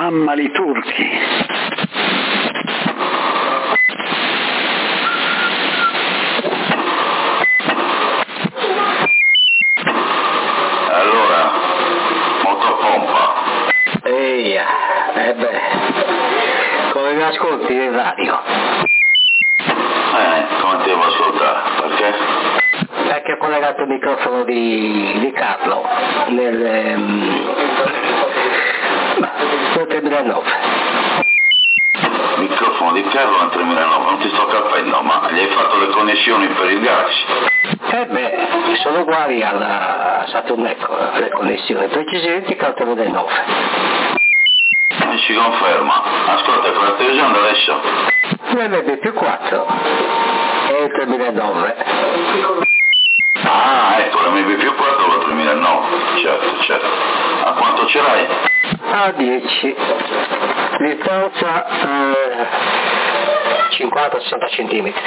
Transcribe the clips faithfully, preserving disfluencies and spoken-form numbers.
mamma li turchi. Allora, motopompa. Eia, e beh, come mi ascolti in radio? Eh, come ti devo ascoltare? Perché? Perché ho collegato il microfono di, di Carlo nel, ehm, nel tremilanove. Microfono di Carlo nel tremilanove, non ti sto capendo, ma gli hai fatto le connessioni per il Galaxy? Eh beh, sono uguali alla Saturn, ecco, le connessioni, precisamente calcolo del nove. Non si conferma. Ascolta, cosa stai usando adesso? L'M B più quattro e il tremilanove. Ah, ecco, l'M B più quattro o il tremilanove, certo, certo. A quanto ce l'hai? A dieci, distanza eh, cinquanta sessanta centimetri.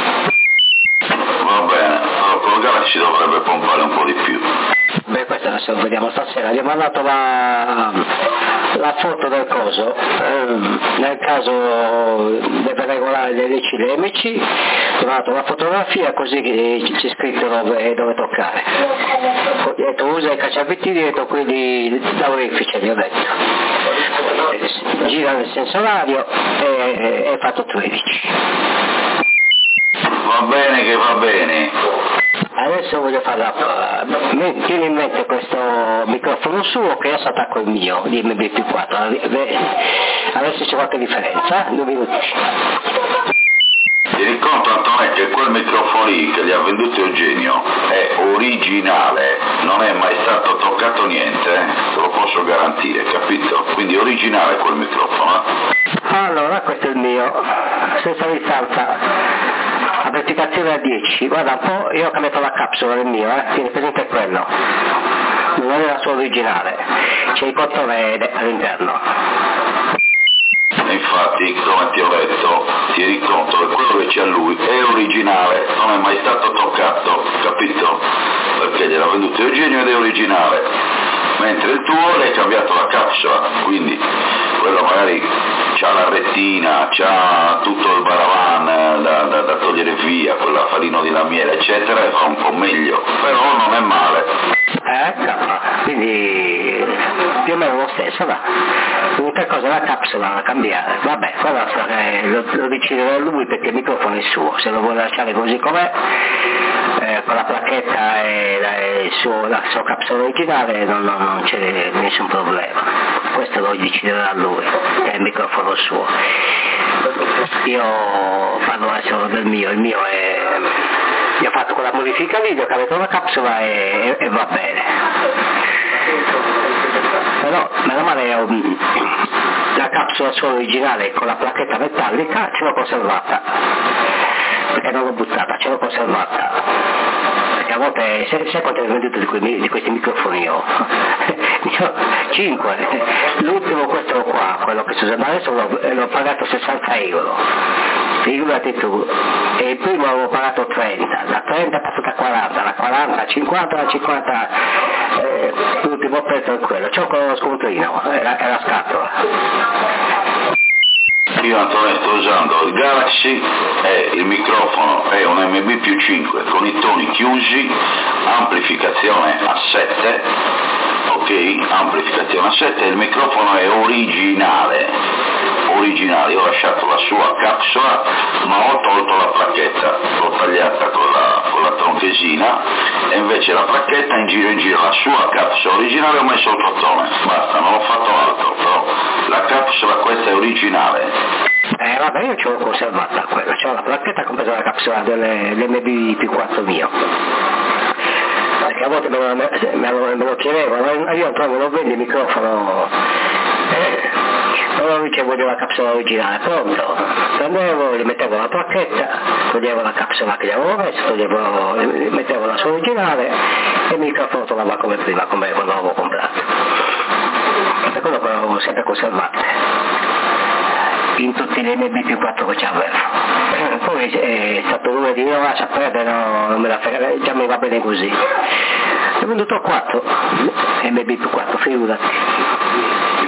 Va bene, allora col Galaxy dovrebbe pompare un po' di più. Beh, questa adesso vediamo stasera. Gli ho mandato la, la foto del coso, ehm, nel caso deve regolare le dieci le M C, gli ho mandato la fotografia così che c'è scritto dove, dove toccare. Ho detto usa i cacciavitini, ho detto quelli da orifice, gli ho detto. Gira nel senso orario e è fatto tredici. Va bene che va bene. Adesso voglio fare la prova. Tieni in mente questo microfono suo che adesso attacco il mio di M B più quattro. Adesso c'è qualche differenza? Due minuti. Tieni conto, Antonio, che quel microfono lì che gli ha venduto Eugenio è originale, non è mai stato toccato niente, eh? Te lo posso garantire, capito? Quindi è originale quel microfono. Eh? Allora, questo è il mio, senza distanza, avverticazione a dieci, guarda un po', io ho cambiato la capsula del mio, eh? Tieni presente quello, non è la sua originale, c'è il controllo all'interno. Infatti, come ti ho detto, tieni conto che quello che c'è a lui è originale, non è mai stato toccato, capito? Perché gliel'ha venduto Eugenio ed è originale, mentre il tuo l'hai cambiato la capsula, quindi quello magari c'ha la rettina, c'ha tutto il baravan da, da, da togliere via, quell'affarino di lamiera eccetera, e fa un po' meglio, però non è male. Eh, quindi più o meno lo stesso, va. L'unica cosa è la capsula da cambiare, vabbè, quello lo, lo decide lui perché il microfono è suo, se lo vuole lasciare così com'è, eh, con la placchetta e la, il suo, la sua capsula originale non, non, non c'è nessun problema, questo lo deciderà lui, è il microfono suo. Io parlo adesso del mio, il mio è... gli ho fatto quella modifica lì, gli ho cambiato la capsula e, e, e va bene. Però meno male um, la capsula sua originale con la placchetta metallica ce l'ho conservata, perché non l'ho buttata, ce l'ho conservata. Perché a volte, sai, sai quanto ho venduto di, quei, di questi microfoni io? cinque. L'ultimo questo qua, quello che sto usando adesso l'ho, l'ho pagato sessanta euro. Figurati tu, e il primo avevo pagato trenta, da trenta è passato a quaranta, da quaranta a cinquanta, da cinquanta eh, l'ultimo prezzo è quello, c'ho con lo scontrino, è la, è la scatola. Io Antonio sto usando il Galaxy e il microfono è un M B più cinque con i toni chiusi, amplificazione a sette, ok? Amplificazione a sette, il microfono è originale. originale, ho lasciato la sua capsula ma ho tolto la placchetta, l'ho tagliata con la, con la tronchesina e invece la placchetta in giro in giro la sua capsula originale ho messo il cottone, basta, non ho fatto altro, però la capsula questa è originale. Eh vabbè, io ce l'ho conservata quella, c'ho la placchetta compresa la capsula dell'M B più quattro mio. Perché a volte me lo, me lo, me lo chiedevano, io Antonio non vendi il microfono, eh, non ricevo la capsula originale, pronto, prendevo, gli mettevo la placchetta, toglievo la capsula che gli avevo messo, toglievo, gli mettevo la sua originale e il microfono tornava come prima, come quando l'avevo comprato. Per quello che l'avevo sempre conservato in tutti gli M B più quattro che c'avevo. Poi è stato lui di no, lascia perdere, no, non me la frega, già mi va bene così. Ho venduto quattro M B più quattro, figurati.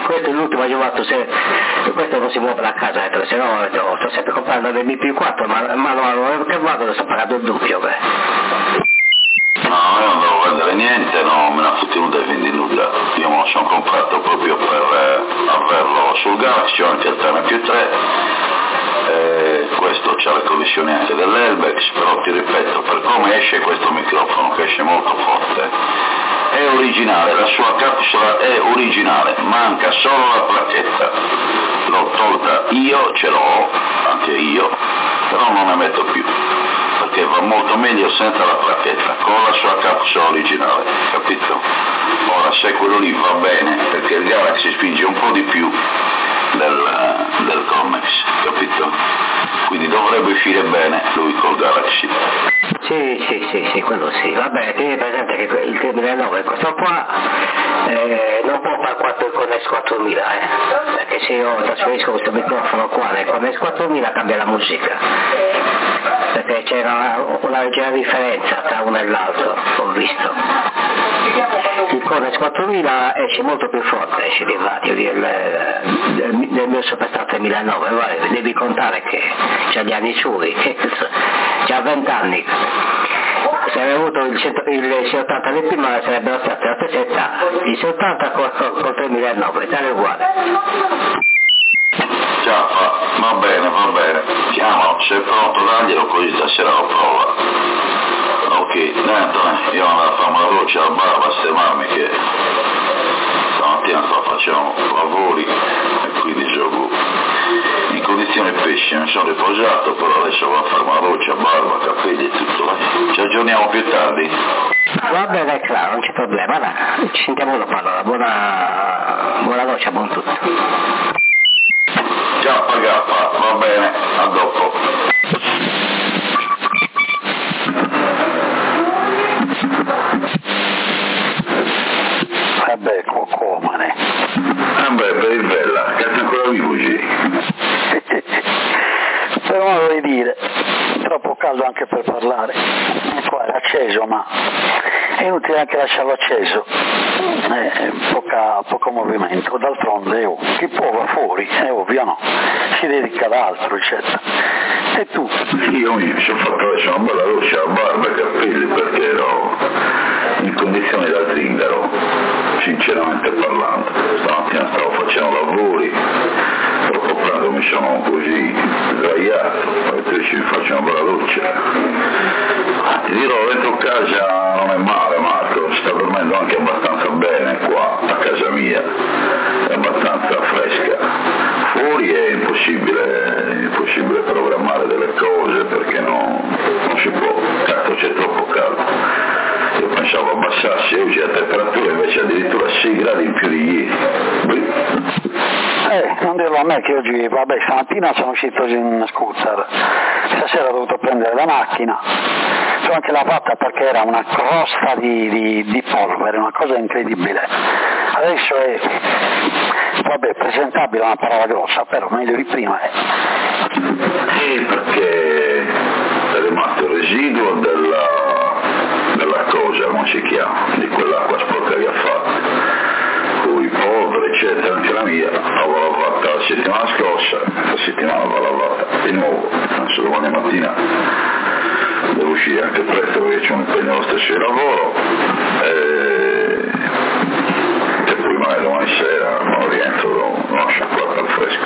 questo è l'ultimo aggiunto, se questo non si muove da casa, eh, se no sto sempre comprando del B P quattro, ma, ma no, che vado sto pagando il doppio. Beh. No, io non devo vendere niente, no, me ne ha fottenuta e vendi nulla. Io me lo sono comprato proprio per eh, averlo sul Galaxy, ho anche il tre più tre, eh, questo c'ha le connessioni anche dell'Elbex, però ti ripeto, per come esce questo microfono, che esce molto forte, è originale, la sua capsula è originale, manca solo la placchetta, l'ho tolta io, ce l'ho, anche io, però non ne metto più, perché va molto meglio senza la placchetta, con la sua capsula originale, capito? Ora se quello lì va bene, perché il Galaxy spinge un po' di più del, del Connex, capito? Quindi dovrebbe uscire bene lui col Galaxy. Sì, sì, sì, sì, quello sì. Vabbè, tieni presente che il duemilanove, questo qua eh, non può fare quattro il Connex quattromila, eh, perché se io trasferisco questo microfono qua nel Connex quattromila cambia la musica, perché c'era una leggera differenza tra uno e l'altro, ho visto. Il Connex quattromila esce molto più forte, esce di radio del, del, del mio Superstar tremilanove, vai, devi contare che c'ha gli anni suoi, c'ha venti anni. Se aveva avuto il, cento, il sei ottanta di prima sarebbero state la stessa età, il sei ottanta col, col tremilanove, tale uguale. Già, va, va bene, va bene, chiamalo, se è pronto daglielo così stasera lo prova. Ok, tanto io andavo a fare una doccia al bar a sistemarmi che stamattina sto facendo lavori e quindi gioco in condizioni pessime, mi sono riposato, però adesso vado a fare una doccia, barba, capelli e tutto. Ci aggiorniamo più tardi. Va bene, claro, non c'è problema, dai. Ci sentiamo dopo allora, buona, buona doccia, buon tutto. Ciao Pagappa, va bene, a dopo. Vabbè, cocomane. Vabbè, per il bella, che sei ancora vivo così. Però non volevo dire, troppo caldo anche per parlare. Qua è acceso, ma è inutile anche lasciarlo acceso. Eh, poca, poco movimento, d'altronde oh, chi può va fuori, è ovvio no, si dedica ad altro, eccetera. E tu? Io mi sono fatto adesso una bella doccia, barba e capelli perché ero in condizioni da zingaro, sinceramente parlando. Stamattina stavo facendo lavori, troppo pranzo mi sono così sdraiato, e poi ci faccio una bella doccia. Ti dirò, dentro casa non è male Marco, sta dormendo anche abbastanza bene qua a casa mia, è abbastanza fresca. Fuori è impossibile, è impossibile programmare delle cose perché no, non si può, cazzo c'è troppo caldo. Io pensavo abbassarsi oggi la temperatura, invece addirittura sei gradi in più di ieri. Eh, non dirlo a me che oggi, vabbè, stamattina sono uscito in scooter, stasera ho dovuto prendere la macchina, sono anche lavata perché era una crosta di, di, di polvere, una cosa incredibile. Adesso è, vabbè, presentabile è una parola grossa, però meglio di prima è. Sì, perché è rimasto il residuo della, della cosa, come si chiama, di quell'acqua sporca che ha fatto. Poi polvere eccetera, anche la mia l'avevo lavata la settimana scorsa, la settimana l'ho lavata di nuovo, penso domani mattina devo uscire anche presto perché c'è un impegno lo stesso di lavoro e, e poi magari domani sera non rientro, non lascio qua al fresco.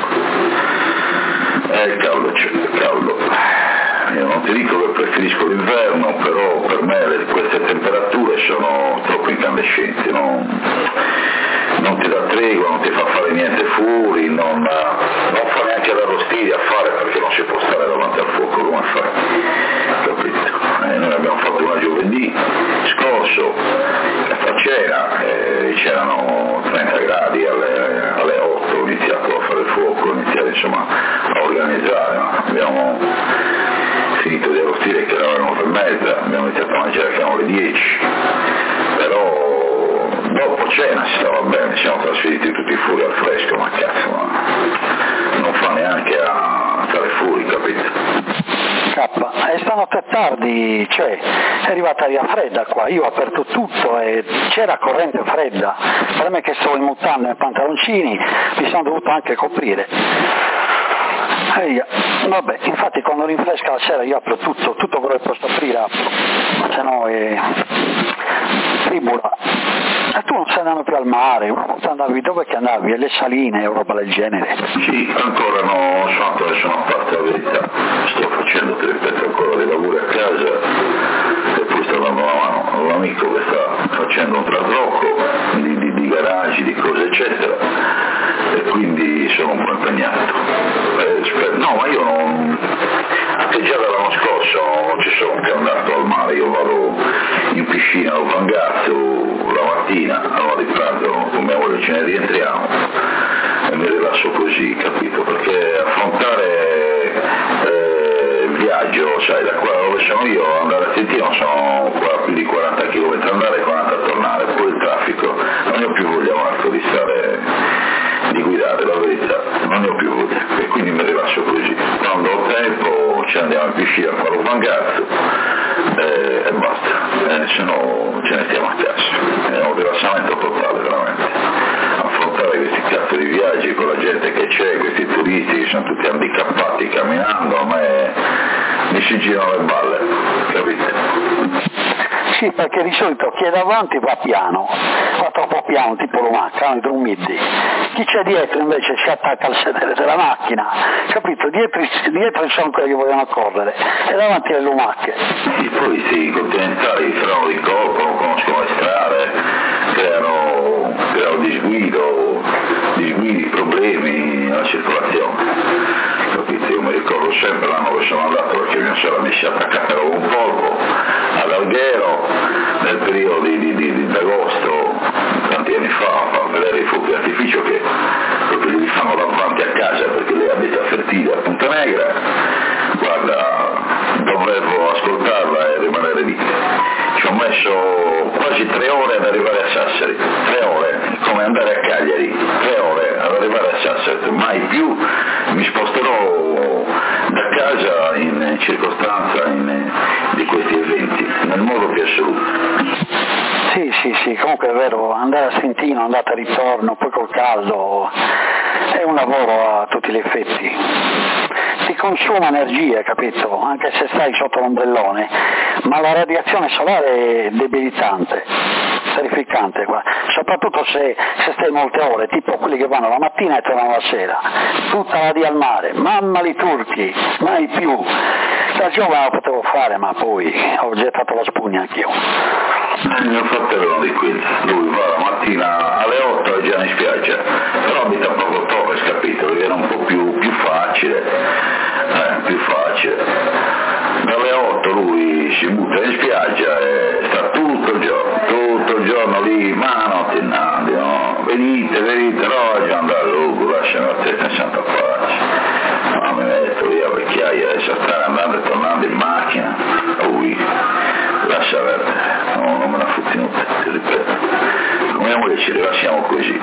È caldo, c'è caldo. Io non ti dico che preferisco l'inverno, però per me le, queste temperature sono troppo incandescenti, non, non ti dà tregua, non ti fa fare niente fuori, non, non fa neanche l'arrostire a fare perché non si può stare davanti al fuoco come fai, capito? E noi abbiamo fatto una giovedì scorso, a cena, eh, c'erano trenta gradi alle, alle otto, ho iniziato a fare il fuoco, ho iniziato insomma a organizzare, ma abbiamo finito di arrostire che erano le nove e mezza, abbiamo iniziato a mangiare che erano le dieci, però dopo cena si stava bene, siamo trasferiti tutti fuori al fresco, ma cazzo, ma non fa neanche a stare fuori, capito? K, e stanotte tardi, cioè, è arrivata aria fredda qua, io ho aperto tutto e c'era corrente fredda, il problema è che stavo in mutande e pantaloncini, mi sono dovuto anche coprire. Ehi, vabbè, infatti quando rinfresca la sera io apro tutto, tutto quello che posso aprire apro, se no è tribula. E tu non sei andato più al mare, una volta andavi, dove che andavi? Alle saline o roba del genere? Sì, ancora no, sono ancora sono a parte la verità, sto facendo, ti ripeto, ancora dei lavori a casa e poi sto dando una mano a un amico che sta facendo un trasloco di, di, di garaggi, di cose eccetera, e quindi sono un po' impegnato. Eh, no, ma io non, anche già dall'anno scorso non ci sono più andato al mare, io vado in piscina al Vangazzo la mattina, allora di pranzo con mia moglie ce ne rientriamo e mi rilasso così, capito? Perché affrontare eh, il viaggio, sai, da qua dove sono io, andare a Trentino sono qua più di quaranta chilometri andare e quaranta a tornare, poi il traffico, non ne ho più voglia Marco di stare, di guidare, la verità, non ne ho più voglia e quindi mi rilasso così, quando ho tempo ci andiamo in piscina a fare un Vangazzo eh, e basta, eh, se no ce ne stiamo a casa, è un rilassamento totale veramente, affrontare questi cazzo di viaggi con la gente che c'è, questi turisti che sono tutti handicappati camminando, a me mi si girano le balle, capite? Sì, perché di solito chi è davanti va piano, va troppo piano, tipo Lumacca, i drummidi. Chi c'è dietro invece si attacca al sedere della macchina, capito? Dietro, dietro ci sono quelli che vogliono correre e davanti le lumacche. Sì, poi sì, i continentali frenano di colpo, non conoscono le strade, creano, creano disguido, disguidi, problemi nella circolazione. Capito? Io mi ricordo sempre l'anno che sono andato perché mia sorella mi si è attaccata con un polpo ad Alghero nel periodo di, di, di, di agosto, tanti anni fa, a far vedere i fuochi d'artificio che proprio li fanno davanti a casa perché lei abita a Fertile, a Punta Negra. Guarda, dovevo ascoltarla e rimanere lì. Ci ho messo quasi tre ore ad arrivare a Sassari, tre ore, come andare a Cagliari, tre ore ad arrivare a Sassari, mai più mi sposterò da casa in circostanza in, di questi eventi, nel modo più assoluto. Sì, sì, sì, comunque è vero, andare a Stintino, andata e ritorno, poi col caldo, è un lavoro a tutti gli effetti. Ti consuma energie, capito? Anche se stai sotto l'ombrellone, ma la radiazione solare è debilitante, terrificante qua, soprattutto se, se stai molte ore, tipo quelli che vanno la mattina e tornano la sera, tutta la di al mare, mamma li turchi, mai più. Da giovane lo potevo fare, ma poi ho gettato la spugna anch'io. Il mio fratello di qui, lui va la mattina alle otto e già in spiaggia, però abita proprio Torres, capito? Era un po' più, più facile, eh, più facile. Dalle otto lui si butta in spiaggia e sta tutto il giorno, tutto il giorno lì, ma notte innanzi, no? Venite, venite, no, già andare lungo, lasciami a te in santa pace. Ma mi metto lì a vecchiaia, adesso stare andando e tornando in macchina, lui, lascia perdere, no, non me la fotti nulla, ti ripeto. Con mia moglie ci rilassiamo così.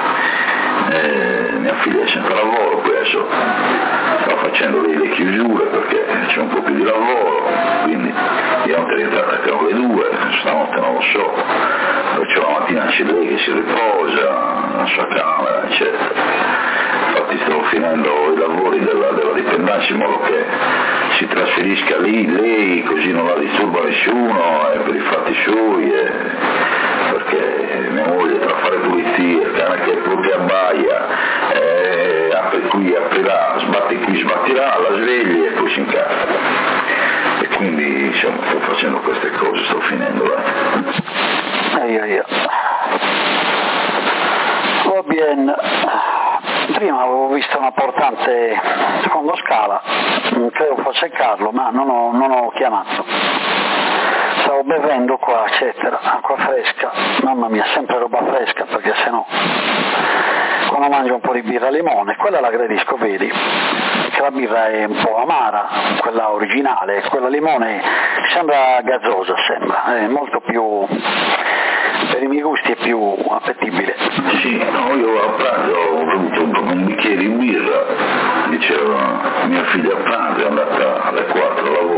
Eh, mia figlia è sempre a lavoro, poi adesso sto facendo lì le chiusure perché c'è un po' più di lavoro, quindi ieri è rientrata che alle due, stanotte non lo so, perciò la mattina c'è lei che si riposa nella sua camera, eccetera. Infatti stavo finendo i lavori della, della dipendenza in modo che si trasferisca lì, lei, così non la disturba nessuno, e per i fatti suoi, e, perché mia moglie tra fare pulizia, il cane che proprio abbaia, e apre qui, aprirà, sbatti qui, sbattirà, la svegli e poi si incazza. E quindi insomma sto facendo queste cose, sto finendo là. Io, io. Va bene. Prima avevo visto una portante secondo scala, credo fosse Carlo, ma non ho, non ho chiamato. Stavo bevendo qua, eccetera, acqua fresca, mamma mia, sempre roba fresca, perché sennò quando mangio un po' di birra limone, quella la gradisco, vedi, che la birra è un po' amara, quella originale, quella limone sembra gazzosa, sembra, è molto più, per i miei gusti è più appetibile. Sì, no, io a pranzo ho bevuto un bicchiere di birra, diceva mia figlia a pranzo è andata alle quattro a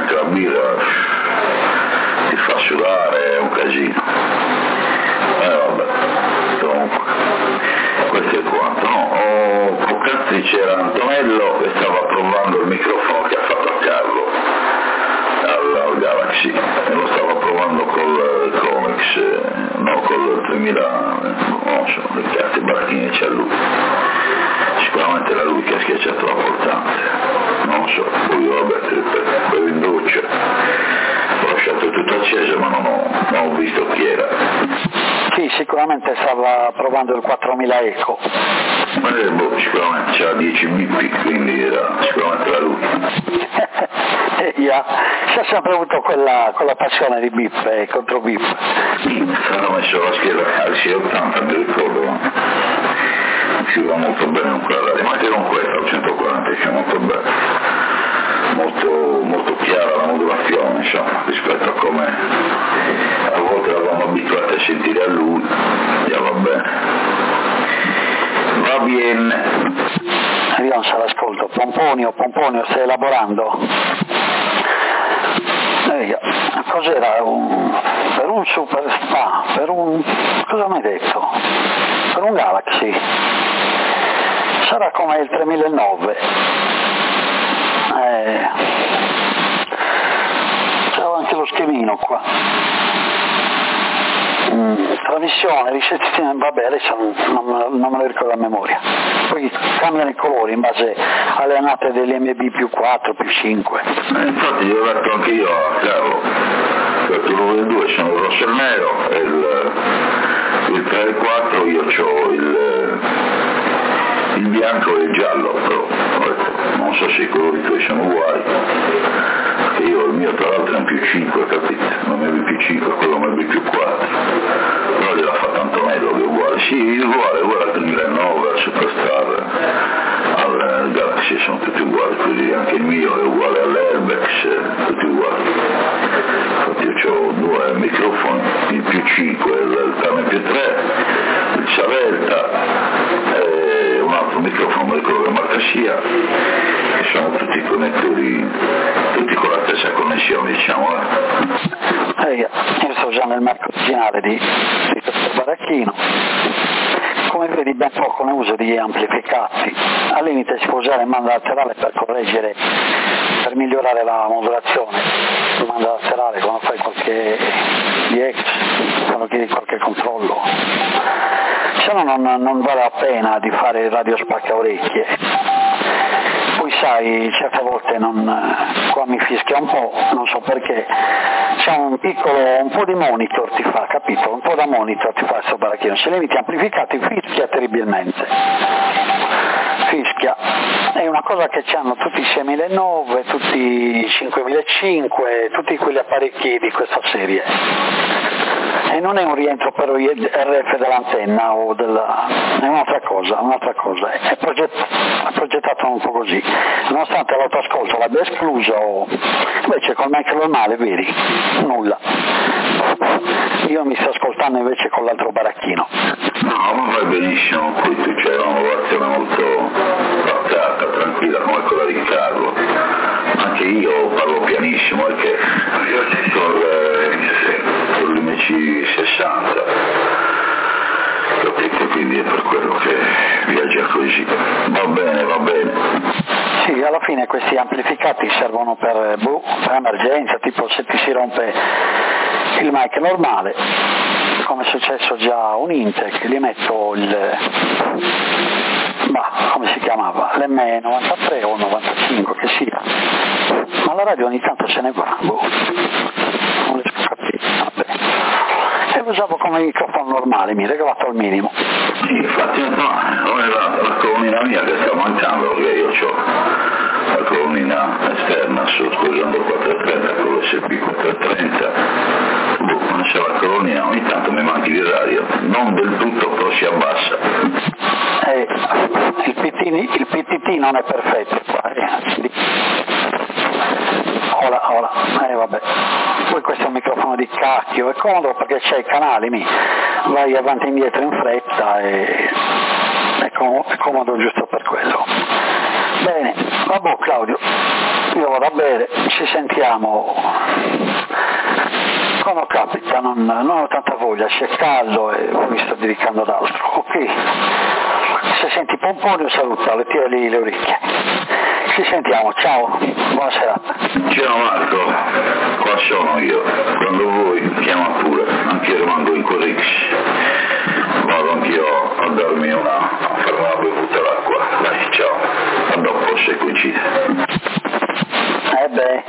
anche la birra ti fa sudare, è un casino. E eh, vabbè, comunque, questo è quanto. No, oh, poc'anzi c'era Antonello che stava provando il microfono che ha fatto a Carlo al, al Galaxy, e lo stava provando col uh, Comics, eh, no, col tremila, non so, le carte baracchine c'è lui. Sicuramente era lui che ha schiacciato la portante, non so, poi vabbè, per il induce ho lasciato tutto acceso ma non ho, non ho visto chi era. Sì, sicuramente stava provando il quattromila Eco. Ma eh, boh, sicuramente c'era dieci bippi, quindi era sicuramente era lui. Yeah. Si è sempre avuto quella, quella passione di bip e eh, contro bip. Hanno messo la scheda al sei ottanta, mi ricordo, usciva molto bene con quella radio, ma anche con questa al centoquaranta usciva molto bene, molto, molto chiara la modulazione, insomma, rispetto a come a volte eravamo abituati a sentire a lui. Ja, va bene. Va bene. Vediamo se l'ascolto. Pomponio, Pomponio, stai elaborando? Eh, cos'era? Un, per un super spa, per un... cosa mi hai detto? Per un Galaxy. Sarà come il tremilanove. Eh, c'era anche lo schemino qua. Mm, trasmissione, ricezione, vabbè, adesso non, non, non me lo ricordo a memoria. Poi cambiano i colori in base alle annate degli M B più quattro, più cinque. Eh, infatti io ho detto anche io a Carlo, perché uno dei due sono il rosso e il nero, e il, il tre e il quattro io ho il, il bianco e il giallo, però non so se i colori tuoi sono uguali. Io il mio tra l'altro è un più cinque, capite? Non è più cinque, quello è più quattro. Però gliel'ha fatto Antonello che è uguale. Sì, uguale, uguale al tremilanove, al Superstar, al Galaxy, sono tutti uguali, quindi anche il mio è uguale all'Airbags, tutti uguali. Infatti io ho due microfoni, il più cinque, il Tame più tre, il Savelta, e un altro microfono, non ricordo che marca sia, che sono tutti connettori, tutti con la stessa connessione, diciamo. Eh, io sto usando il marco originale di, di questo baracchino. Come vedi ben poco ne uso di amplificati. Al limite si può usare il mando laterale per correggere, per migliorare la modulazione. Il mando laterale quando fai qualche D X, quando chiedi qualche controllo. Se no non, non vale la pena di fare il radio spacca orecchie. Poi sai, certe volte non, qua mi fischia un po', non so perché, c'è un piccolo, un po' di monitor ti fa, capito? Un po' da monitor ti fa questo baracchino, se limiti amplificati fischia terribilmente, fischia, è una cosa che c'hanno tutti i seiemilanove, tutti i cinquemilacinque, tutti quegli apparecchi di questa serie. E non è un rientro per R F dell'antenna o della... è un'altra cosa, un'altra cosa, è, proget... è progettato un po' così, nonostante l'autoascolto l'abbia escluso, invece col mic normale, vedi, nulla. Io mi sto ascoltando invece con l'altro baracchino. No, ma va benissimo, poi tu c'è una modulazione molto pacata, tranquilla, come quella di Carlo. Anche io parlo pianissimo perché con l'M C sessanta, capite? Quindi è per quello che viaggia così. Va bene, va bene. Sì, alla fine questi amplificati servono per, boh, per emergenza, tipo se ti si rompe il mic normale, come è successo già a un Intec, gli metto il, bah, come si chiamava, l'M novantatré o novantacinque che sia, ma la radio ogni tanto se ne va, boh, non riesco a capire, vabbè. E lo usavo come microfono normale, mi regolato al minimo. Sì, infatti no, non è la, la colonnina mia che sta mancando, perché io ho la colonnina esterna, sto usando il quattrocentotrenta con l'S P quattrocentotrenta, boh, non c'è la colonnina, ogni tanto mi manchi di radio, non del tutto, però si abbassa. Eh, il, P T, il P T T non è perfetto qua, eh. Ora, ora, eh vabbè. Poi questo è un microfono di cacchio, è comodo perché c'è i canali, mi vai avanti e indietro in fretta e è comodo, è comodo giusto per quello. Bene, vabbè Claudio, io vado a bere, ci sentiamo quando capita, non, non ho tanta voglia, c'è caldo e mi sto dedicando ad altro, ok? Se senti pomponio salutalo e tirali le orecchie. Ci sentiamo, ciao, buona serata. Ciao Marco, qua sono io, quando vuoi chiama pure, anch'io rimango in Corix, vado anch'io a darmi una, a fare una bevuta d'acqua, dai ciao, a dopo se coincide. Eh beh,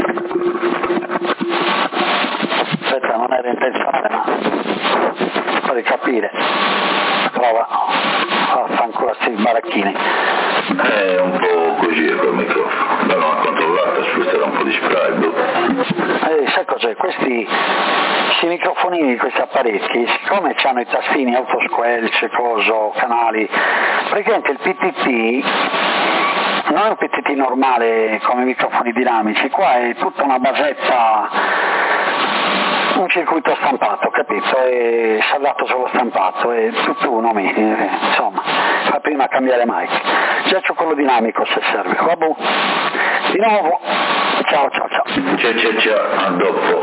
aspetta, non era intenzione, ma vorrei capire, prova a fare ancora questi baracchini. È un po' così col microfono, l'hanno controllata, spruzzerà un po' di spray. Eh, sai cos'è? Questi, questi microfonini, questi apparecchi, siccome hanno i tastini autosquelch, coso, canali, praticamente il P T T non è un P T T normale come i microfoni dinamici, qua è tutta una basetta, un circuito stampato, capito? È saldato sullo stampato, è tutto uno, insomma, fa prima cambiare mic. Già c'ho quello dinamico se serve, vabbè. Di nuovo, ciao ciao ciao. Ciao ciao ciao, a dopo.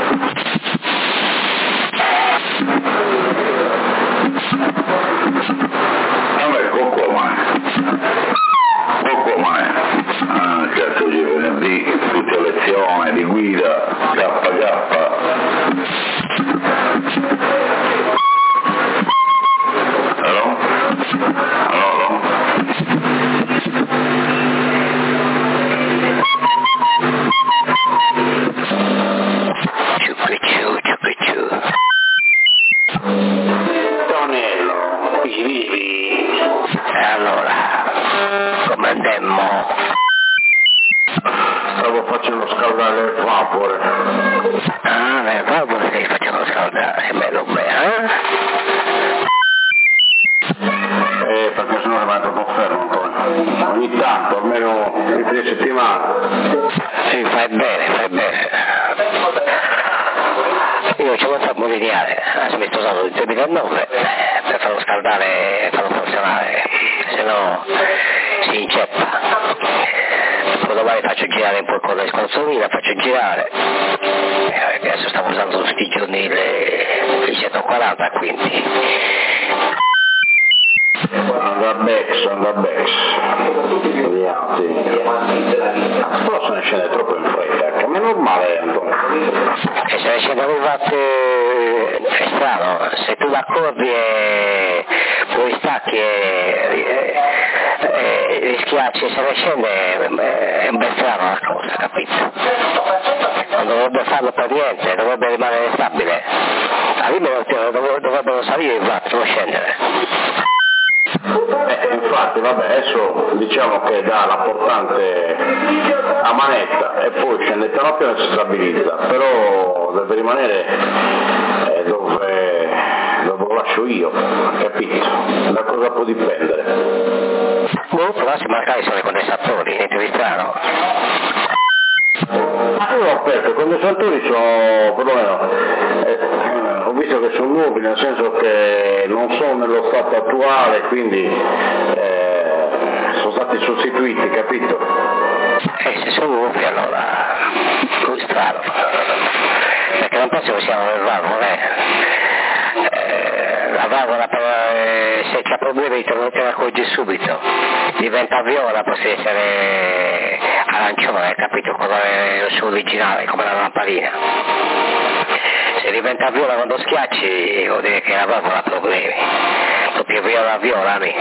Vabbè, poco mai. Poco mai. Ah, cazzo di venerdì, tutte lezioni di guida, K K. Allora? Allora? Ciucchicciu, ciucchicciu. Tonello, vivi. E allora, come andemmo? Stavo facendo scaldare il vapore. Ah, le vapore che facciamo scaldare, è bello bene, eh? Eh, perché sennò rimane troppo fermo ancora. Ogni tanto, almeno di tre settimane. Sì, fai bene, fai bene. Io ci voglio lineare, adesso mi sto usando il duemilanove per farlo scaldare e farlo funzionare, se no si inceppa. Poi domani faccio girare un po' con la sconsolina, faccio girare. E adesso stavo usando tutti i giorni il, il centoquaranta, quindi. Underbex, underbex. Vediamo, sì. Però se ne scende troppo in fretta, che è normale, Antonio. E se ne scende un watt è strano, se tu l'accordi e poi stacchi e, e, e rischiacci e se ne scende è un bel strano la cosa, capito? Non dovrebbe farlo per niente, dovrebbe rimanere stabile. A limite dovrebbero salire i watt, non scendere. Eh, infatti, vabbè, adesso diciamo che dà la portante a manetta e poi scende piano piano e si stabilizza, però deve rimanere eh, dove, dove lo lascio io, capito? Da cosa può dipendere? Boh, però se magari sono i condensatori, niente di strano. Ma io ho aperto, i condensatori sono, perlomeno, eh, ho visto che sono nuovi, nel senso che non sono nello stato attuale, quindi eh, sono stati sostituiti, capito? Eh, se sono nuovi allora, è strano, perché non penso che siano le valvole, eh, la valvola per, eh, se c'è problemi te, te ne accorgi subito, diventa viola, può essere arancione, capito, come lo suo originale, come la lampadina. Se diventa viola quando schiacci vuol dire che la valvola ha problemi, doppio viola viola lì.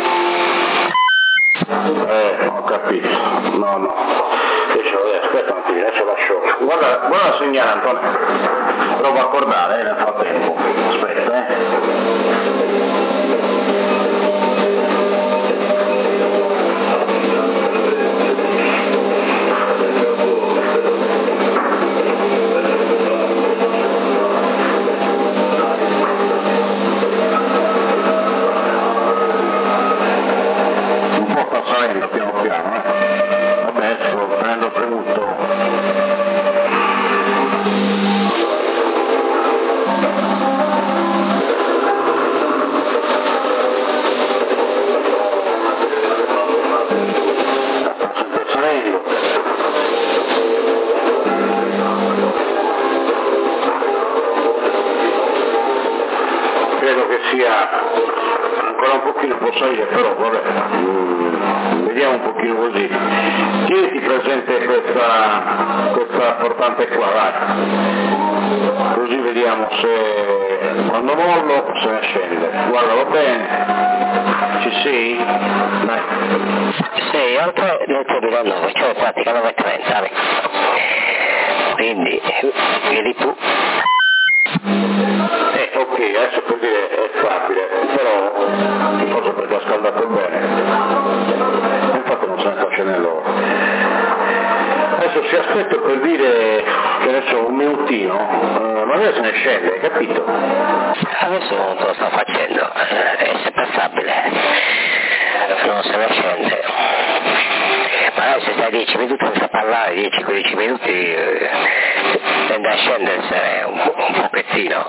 Eh, ho capito, no, no, aspetta un attimo, adesso lascio, guarda, guarda la segnale Antonio, provo a accordare eh, nel frattempo, aspetta eh. Salendo piano piano, eh. Adesso prendo premuto. sia ancora un pochino può salire, però vabbè, mm, vediamo un pochino così. Tieniti presente questa, questa portante qua, dai, così vediamo se quando mollo se ne scende. Guardalo bene, ci sei? Dai. Sì, oltre nel duemilanove, cioè in pratica nove e trenta, quindi vedi tu. Eh, ok, adesso per dire è stabile, però forse perché ha scaldato bene, infatti non se ne sta scendendo. Adesso si aspetta per dire, che ne so, un minutino, eh, magari se ne scende, hai capito? Adesso non lo sto facendo, è sempre stabile, non se ne scende. Magari se stai dieci minuti senza parlare, dieci quindici minuti, eh, tende a scendersene un, un pochettino.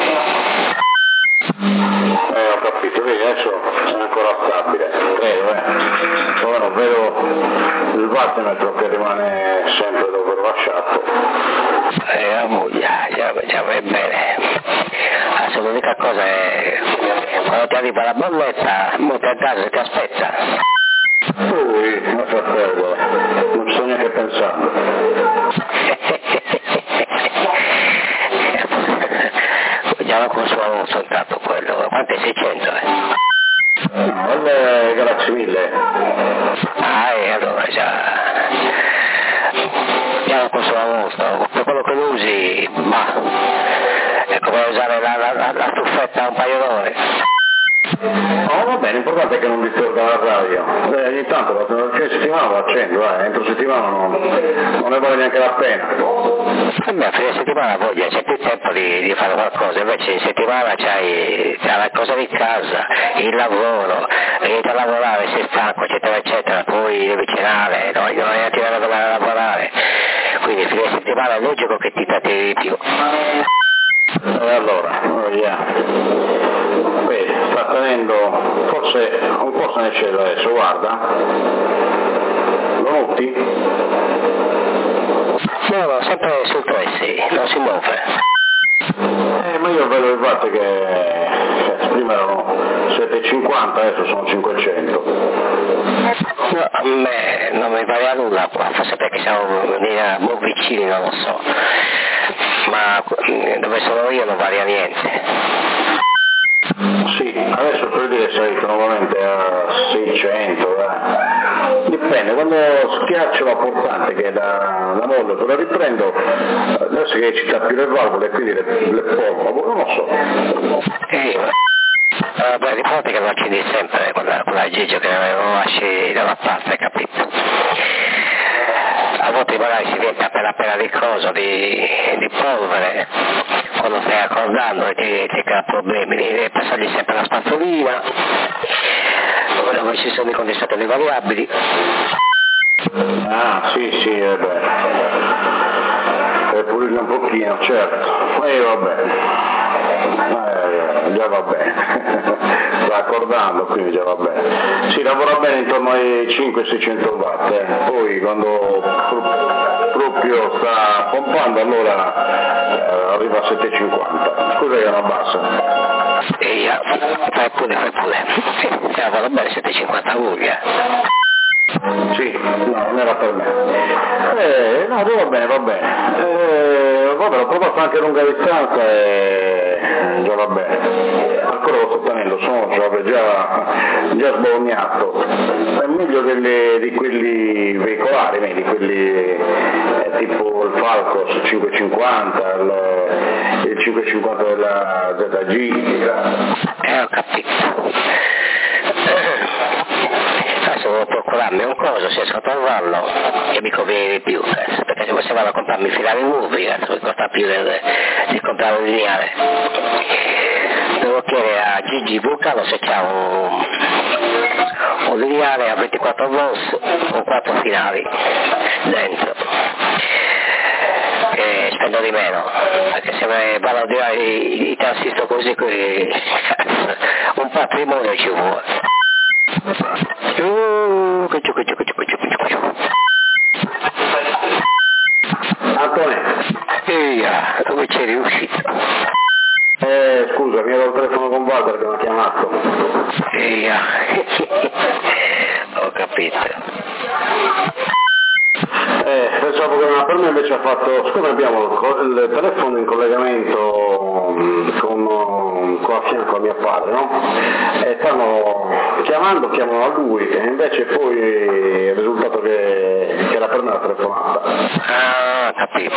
Eh, ho capito, vedi, adesso è ancora stabile, credo, eh. Poi non vedo il wattimetro che rimane sempre dove l'ho lasciato. Eh, la voglia, già, già va bene. Adesso l'unica cosa è, quando ti arriva la bolletta, monti a casa e ti aspetta. Ui, non fa perdere, non sto neanche pensando. Già lo consumo soltanto quello, quanto è seicento? Eh? No, è Galaxy mille. Ah, e allora già, già lo consumo molto, per quello che lo usi, ma è come usare la, la, la, la stuffetta un paio d'ore. No, va bene, l'importante è che non disturba la radio. Eh, ogni tanto, la fine settimana lo accendo, eh, entro settimana non, non ne vale neanche la pena. Eh beh, a fine settimana voglia, c'è più tempo di, di fare qualcosa, invece in settimana c'hai, c'hai la cosa di casa, il lavoro, inizi a lavorare, sei stanco, eccetera, eccetera, poi devi cenare, no, non hai neanche da dove lavorare, quindi fine settimana è logico che ti trattieni di più. E allora, vediamo. Vedi, sta tenendo, forse un po' se ne scende adesso, guarda. Lo noti? No, no, sempre sul tre sei, non si muove. Eh, ma io vedo il fatto che cioè, prima erano sette e cinquanta, adesso sono cinquecento. No, a me non mi varia nulla qua, forse perché siamo molto vicini, non lo so. Ma dove sono io non varia niente. Sì, adesso per dire è salito nuovamente a seicento, eh. Dipende, quando schiaccio la portante che è da, da mollo che la riprendo, adesso che ci più le valvole e quindi le, le polvo, non lo so. E uh, beh, l'importante è che lo accendi sempre con la, con la Gigio, che lo lasci dalla parte, capito? A volte magari si diventa appena appena di coso, di, di polvere, quando stai accordando e ti, ti crea problemi, devi passargli sempre la spazzolina, dove ci sono i condensatori variabili. Ah, sì, sì, eh beh. Per pulirlo un pochino, certo. E eh, vabbè. Eh, già va bene. Sta accordando, quindi già va bene. Si lavora bene intorno ai cinquecento seicento watt, eh. Poi quando proprio sta pompando allora eh, arriva a settecentocinquanta. Scusa che è una bassa. E fai pure, fai pure. Si lavora bene settecentocinquanta voglia. Sì, no, non era per me. Eh, no, va bene, va bene. Eh, vabbè, l'ho provato anche a lunga distanza e già va bene. Ancora lo sto tenendo, sono già, già, già sbognato. È meglio delle, di quelli veicolari, di quelli eh, tipo il Falcos cinquecentocinquanta, il, il cinquecentocinquanta della Z G. Eh, ho capito. Adesso devo procurarmi un coso, se riesco a trovarlo, che mi conviene di più, eh, perché se vado a comprarmi filari nuovi, adesso mi costa più di, di comprare un lineare. Devo chiedere a Gigi Vulcano se c'ha un, un lineare a ventiquattro volts con quattro finali dentro. E spendo di meno, perché se vado a dire i, i transistor così, qui, un patrimonio ci vuole. Antonio, eia, dove c'eri uscito? Eh, scusa, mi ero al telefono con Walter che mi ha chiamato. Iya, ho capito. Eh, pensavo che per me invece ha fatto, siccome abbiamo il, il telefono in collegamento mh, con, con a fianco a mio padre, no? E stanno chiamando, chiamano a lui, e invece poi è il risultato che, che era per me la telefonata. Ah, capito.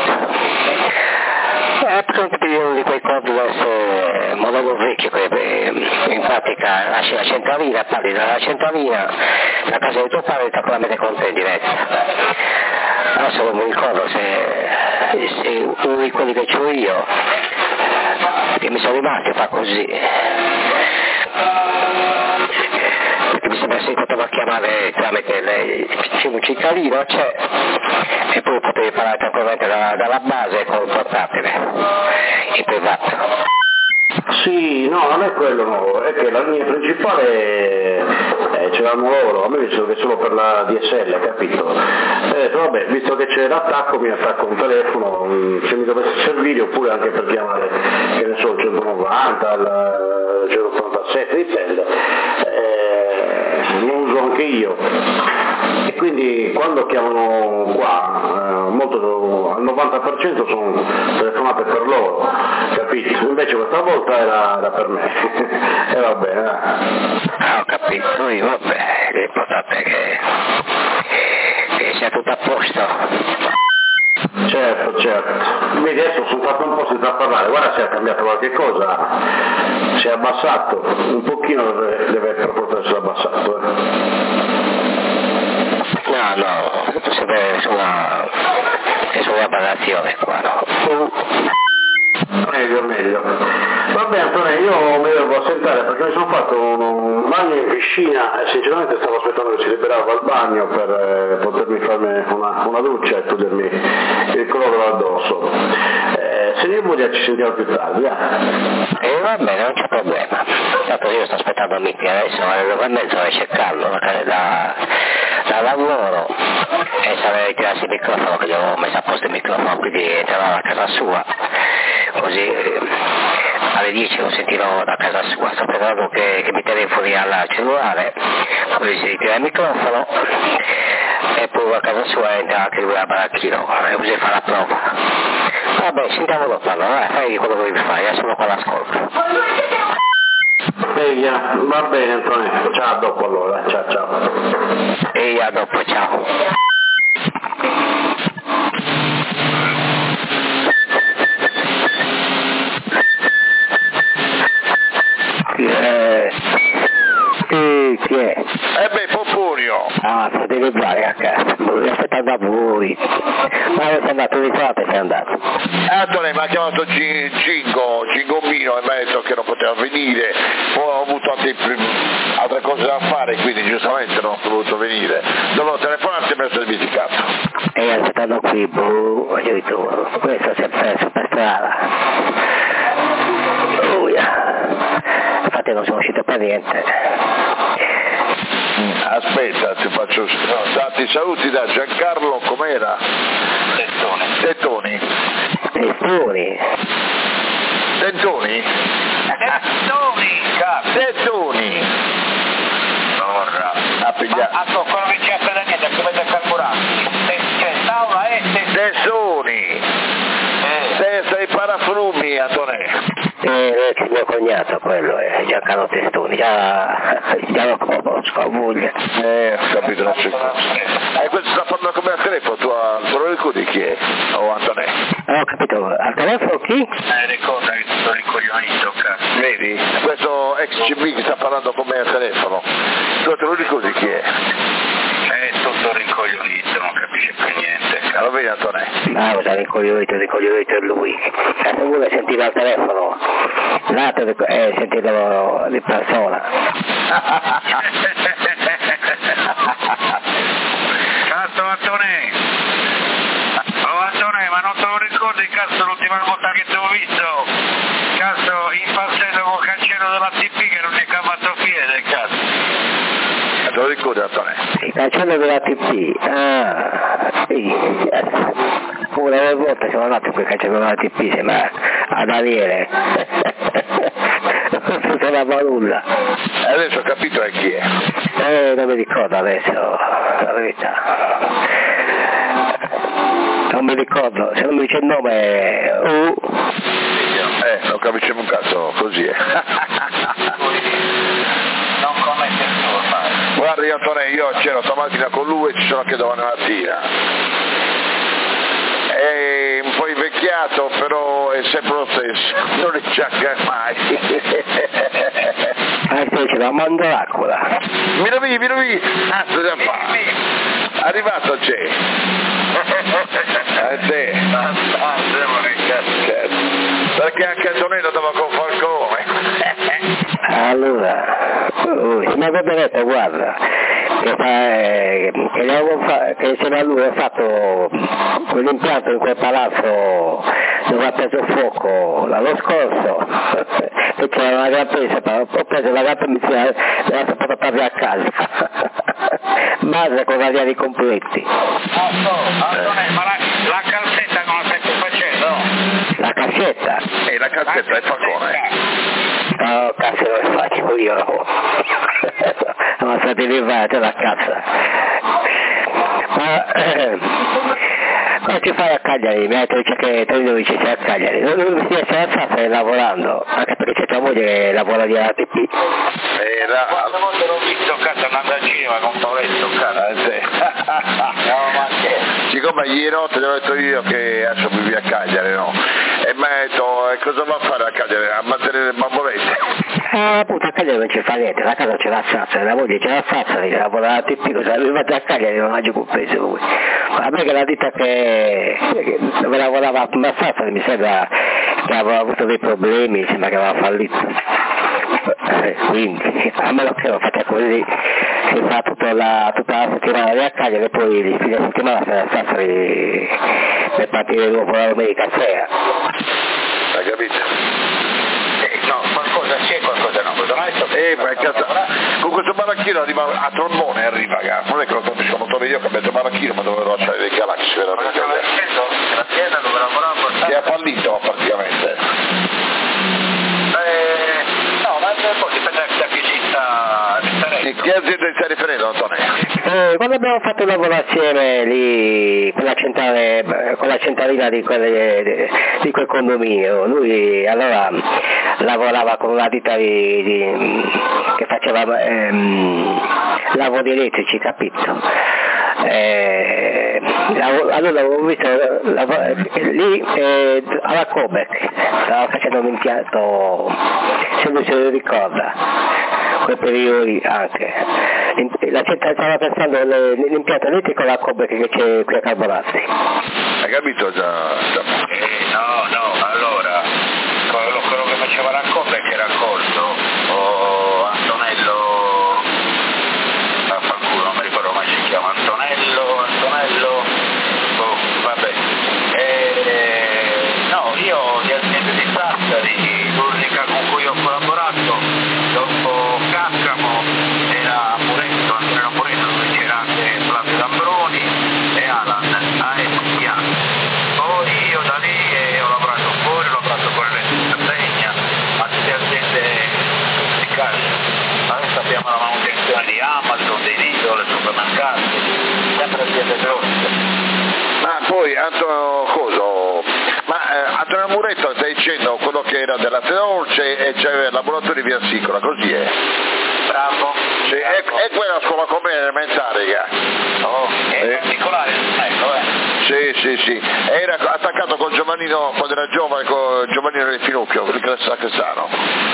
È praticamente uno di quei cordless modello vecchio che eh, in pratica lasci la centralina, parli dalla centralina, la casa di tuo padre sta solamente con te in diretta. Adesso non mi ricordo se, se uno di quelli che c'ho io, che mi sono rimasti, fa così. Perché mi sembra che si poteva chiamare tramite le, un cicalino, c'è, e poi potevi parlare tranquillamente dalla, dalla base con il portatile, in privato. Sì, no, non è quello nuovo, è che la linea principale eh, ce l'hanno loro, a me mi sembra che solo per la D S L, capito? Eh, vabbè, visto che c'è l'attacco, mi attacco un telefono, mh, se mi dovesse servire, oppure anche per chiamare, che ne so, il centonovanta, il zero ottantasette, dipende, eh, lo uso anche io. E quindi quando chiamano qua, eh, molto, al novanta per cento sono telefonate per loro, capito? Invece questa volta era, era per me. E va bene. Eh. Ah, ho capito, io vabbè, l'importante è che, che sia tutto a posto. Certo, certo. Vedi, adesso sono stato un po' senza parlare, guarda se ha cambiato qualche cosa, si è abbassato, un pochino deve, deve proprio essere abbassato. Eh. No, no, sempre sulla, è sulla balazione qua, no? Meglio, meglio. Vabbè Antonio, io mi devo assentare perché mi sono fatto un, un bagno in piscina e sinceramente stavo aspettando che si liberava il bagno per eh, potermi farmi una, una doccia e togliermi il cloro addosso. Eh, se ne voglia ci sentiamo più tardi, eh? E va bene, non c'è problema. Tanto io sto aspettando a Michi adesso alle nove e mezza vai a cercarlo da, da lavoro e sarei tirarsi il microfono, che gli avevo messo a posto il microfono, quindi entrerò a casa sua, così eh, alle dieci lo sentirò da casa sua. Sto aspettando che, che mi telefoni al cellulare, così si ritira il microfono e poi a casa sua entra anche lui al baracchino e così fa la prova. Vabbè, sentiamo dopo allora, fai quello che devi fare, adesso sono qua all'ascolto. Ehi, va bene Antonio, ciao, a dopo allora, ciao ciao. Ehi, a dopo, ciao. Eh, sì, chi è? Eh beh, Pomponio. Ah, potevi fare a casa, volevo aspettare da voi. Ma sei andato di fate, sei andato. Eh, Antonio mi ha chiamato G- Gingo, Gingommino e mi ha detto che non poteva venire, poi ho avuto anche altre cose da fare, quindi giustamente non sono voluto venire. Dovevo telefonarti e me lo sono dimenticato. E aspettando qui, boh, ho detto, questo si è perso per strada. Oh, yeah. Infatti non sono uscito per niente. Aspetta, ti faccio no, tanti saluti da Giancarlo, com'era? Tettoni. Tettoni. Tettoni. Tettoni? Tettoni. Tettoni. Porra. A pigliare. Ma quello che c'è appena niente, come da carburante. C'è Taula e Tettoni. Senza i paraflumi, Antonio. Eh, ex mio cognato quello è Giancarlo Testoni, già, già lo conosco, a voglia. Eh, ho capito, non c'è cosa. E questo sta parlando come al telefono, tu te lo ricordi chi è? O Antonio? Ah, ho capito, al telefono chi? Eh, ricorda che ti sono ricoglionito, cazzo. Vedi? Questo ex C B che sta parlando con me al telefono, tu te lo ricordi chi è? È tutto ricoglionito, non capisce più niente. Allora vedi Antonio? Ah, cosa ricoglionito, ricoglionito è lui. Se vuole sentire al telefono, l'altro è sentirlo di persona. Cazzo Antonio! Oh Antonio, ma non te lo ricordi cazzo l'ultima volta che ti ho visto? Cazzo, in passato col cancello della T P che non mi ha cavato piede, cazzo. Te lo ricordi Antonio? Il cancello della T P, ah, sì, una volta siamo andati quel cancello della T P, sembra a Daniele. non funzionava nulla. E adesso ho capito è chi è. Eh, non mi ricordo adesso, la verità. Non mi ricordo, se non mi dice il nome, uh. Eh, non capisciamo un cazzo, così è. Non commette il suo ormai. Guarda, io Antonio, io c'ero stamattina con lui e ci sono anche domani mattina. È un po' invecchiato, però è sempre lo stesso, non ne ciacca mai. Ah, sì, c'è la mandoraccola. Mi rovini, mi rovini, ah, cosa fa? Arrivato c'è. Eh, sì. Perché anche Antonello stava con Falcone. Allora, uh, mi avrebbe detto, guarda, che, fa, eh, che, fa, che insieme a lui ho fatto quell'impianto in quel palazzo dove ha preso fuoco l'anno scorso, perché era una gran presa, ho preso la gatta iniziale e l'ho saputo portare a casa. Base con variari completi. Antonello, ma la, la calzetta come la stai facendo? La cassetta? E la cassetta è Falcone. No, cazzo lo faccio io. Sono stati arrivati alla cassa. Ma eh, cosa ci fai a Cagliari? Mi ha detto che Torino dice c'è a Cagliari. Non, non mi si riesce a stai lavorando, anche perché c'è tua moglie che lavora di A T P. Eh, la... Quante volte l'ho visto cazzo andando al cinema con Paoletto, cazzo. Eh, sì. No, ma che? Siccome ieri notte gli ho detto io che adesso vivi a Cagliari, no? E mi ha detto, e cosa va a fare a Cagliari? A mantenere le bambolette? Ah, appunto a Cagliari non ci fa niente, la casa c'è la Sassari, la moglie c'è la Sassari, che lavora a T P, cosa arrivate a Cagliari non ha già compreso lui. Ma a me che la ditta che, che dove lavorava a Sassari mi sembra che aveva avuto dei problemi, sembra che aveva fallito. Eh, quindi, a meno che lo fate così, si fa tutta la, tutta la settimana di a Cagliari e poi il fine settimana se la Sassari per partire dopo la domenica sera. Hai capito? Eh, no, qualcosa sì e qualcosa no, cosa mai sto Eh, ma cazzo, con questo baracchino arriva a Trombone, arriva, cazzo. Non è che lo capisco molto meglio che mezzo baracchino, ma dovevo lasciare le galassie veramente. L'azienda dove lavoravo Che ha fallito praticamente. Eh, no, ma poi dipende da chi ci sta riferendo. E che azienda ti stai riferendo, Antonio? Eh, quando abbiamo fatto il lavoro assieme lì con la centrale, con la centralina di, quelle, di quel condominio, lui allora lavorava con una ditta di, di, che faceva ehm, lavori elettrici, capito? Eh, allora avevo visto lì eh, alla Cobek stava facendo un impianto, se non se lo ricorda, quei periodi anche la città stava pensando all'impianto elettrico alla Cobek che c'è qui a Carborazzi. Hai capito già? già. Eh, no, no, allora quello, quello che faceva la Cobek era accorto, oh, Antonello, affanculo, non mi ricordo mai si chiama, Antonello, Antonello, oh, vabbè, eh, no, io di aziende di Sassari, l'unica con cui ho collaborato, dopo Caccamo, era Muretto, Antonello Muretto, dove c'era anche Flavio Lambroni e Alan, a Estia. Poi io da lì eh, ho lavorato fuori, ho lavorato con le Sardegna, altre aziende di calcio. Adesso abbiamo la manutenzione di Amazon, dei Lidl, supermercati, sempre aziende grosse. Ma poi Antonio Coso, ma eh, Antonio Muretto stai dicendo quello che era della Dolce e c'era il laboratorio di Via Sicola, così è? Bravo. Sì, è, è quella scuola comune elementare che Oh, è eh. particolare, ecco, eh. Sì, sì, sì, era attaccato con Giovannino quando era giovane, con Giovannino del Finocchio, quello che era sacrestano.